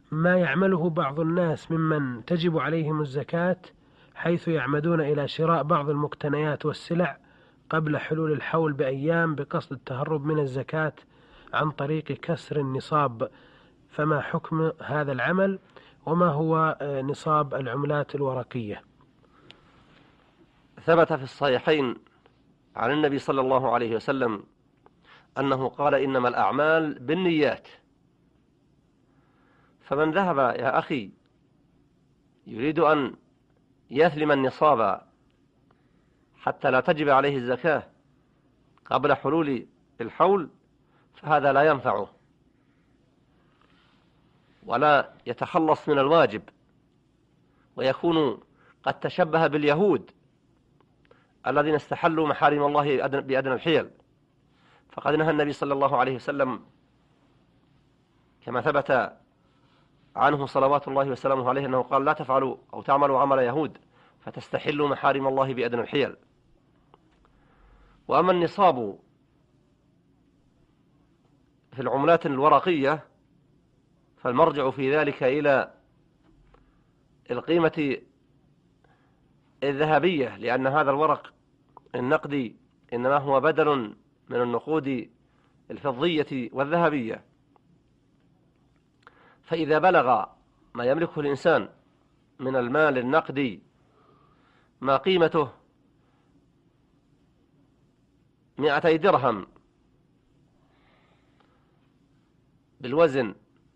ما يعمله بعض الناس ممن تجب عليهم الزكاة، حيث يعمدون إلى شراء بعض المقتنيات والسلع قبل حلول الحول بأيام بقصد التهرب من الزكاة عن طريق كسر النصاب، فما حكم هذا العمل؟ وما هو نصاب العملات الورقية؟ ثبت في الصحيحين عن النبي صلى الله عليه وسلم أنه قال: إنما الأعمال بالنيات. فمن ذهب يا أخي يريد أن يثلم النصاب حتى لا تجب عليه الزكاة قبل حلول الحول، فهذا لا ينفعه ولا يتخلص من الواجب، ويكون قد تشبه باليهود الذين استحلوا محارم الله بأدنى الحيل. فقد نهى النبي صلى الله عليه وسلم كما ثبت عنه صلوات الله وسلامه عليه أنه قال: لا تفعلوا أو تعملوا عمل يهود فتستحلوا محارم الله بأدنى الحيل. وأما النصاب في العملات الورقية فالمرجع في ذلك إلى القيمة الذهبية، لأن هذا الورق النقدي إنما هو بدل من النقود الفضية والذهبية. فإذا بلغ ما يملكه الإنسان من المال النقدي ما قيمته 200 درهم بالوزن،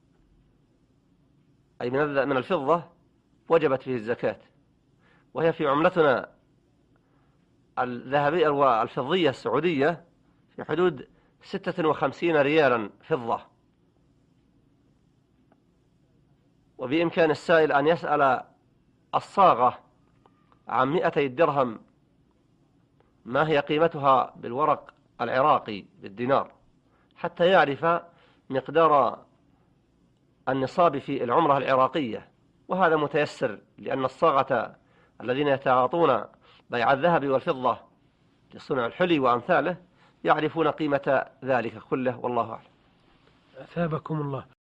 أي من الفضة، وجبت فيه الزكاة. وهي في عملتنا الذهبية والفضية السعودية في حدود 56 ريالا فضة. وبإمكان السائل أن يسأل الصاغة عن 200 درهم ما هي قيمتها بالورق العراقي بالدينار، حتى يعرف مقدار النصاب في العملة العراقية. وهذا متيسر، لأن الصاغة الذين يتعاطون بيع الذهب والفضة لصنع الحلي وأمثاله يعرفون قيمة ذلك كله، والله أعلم. أثابكم الله.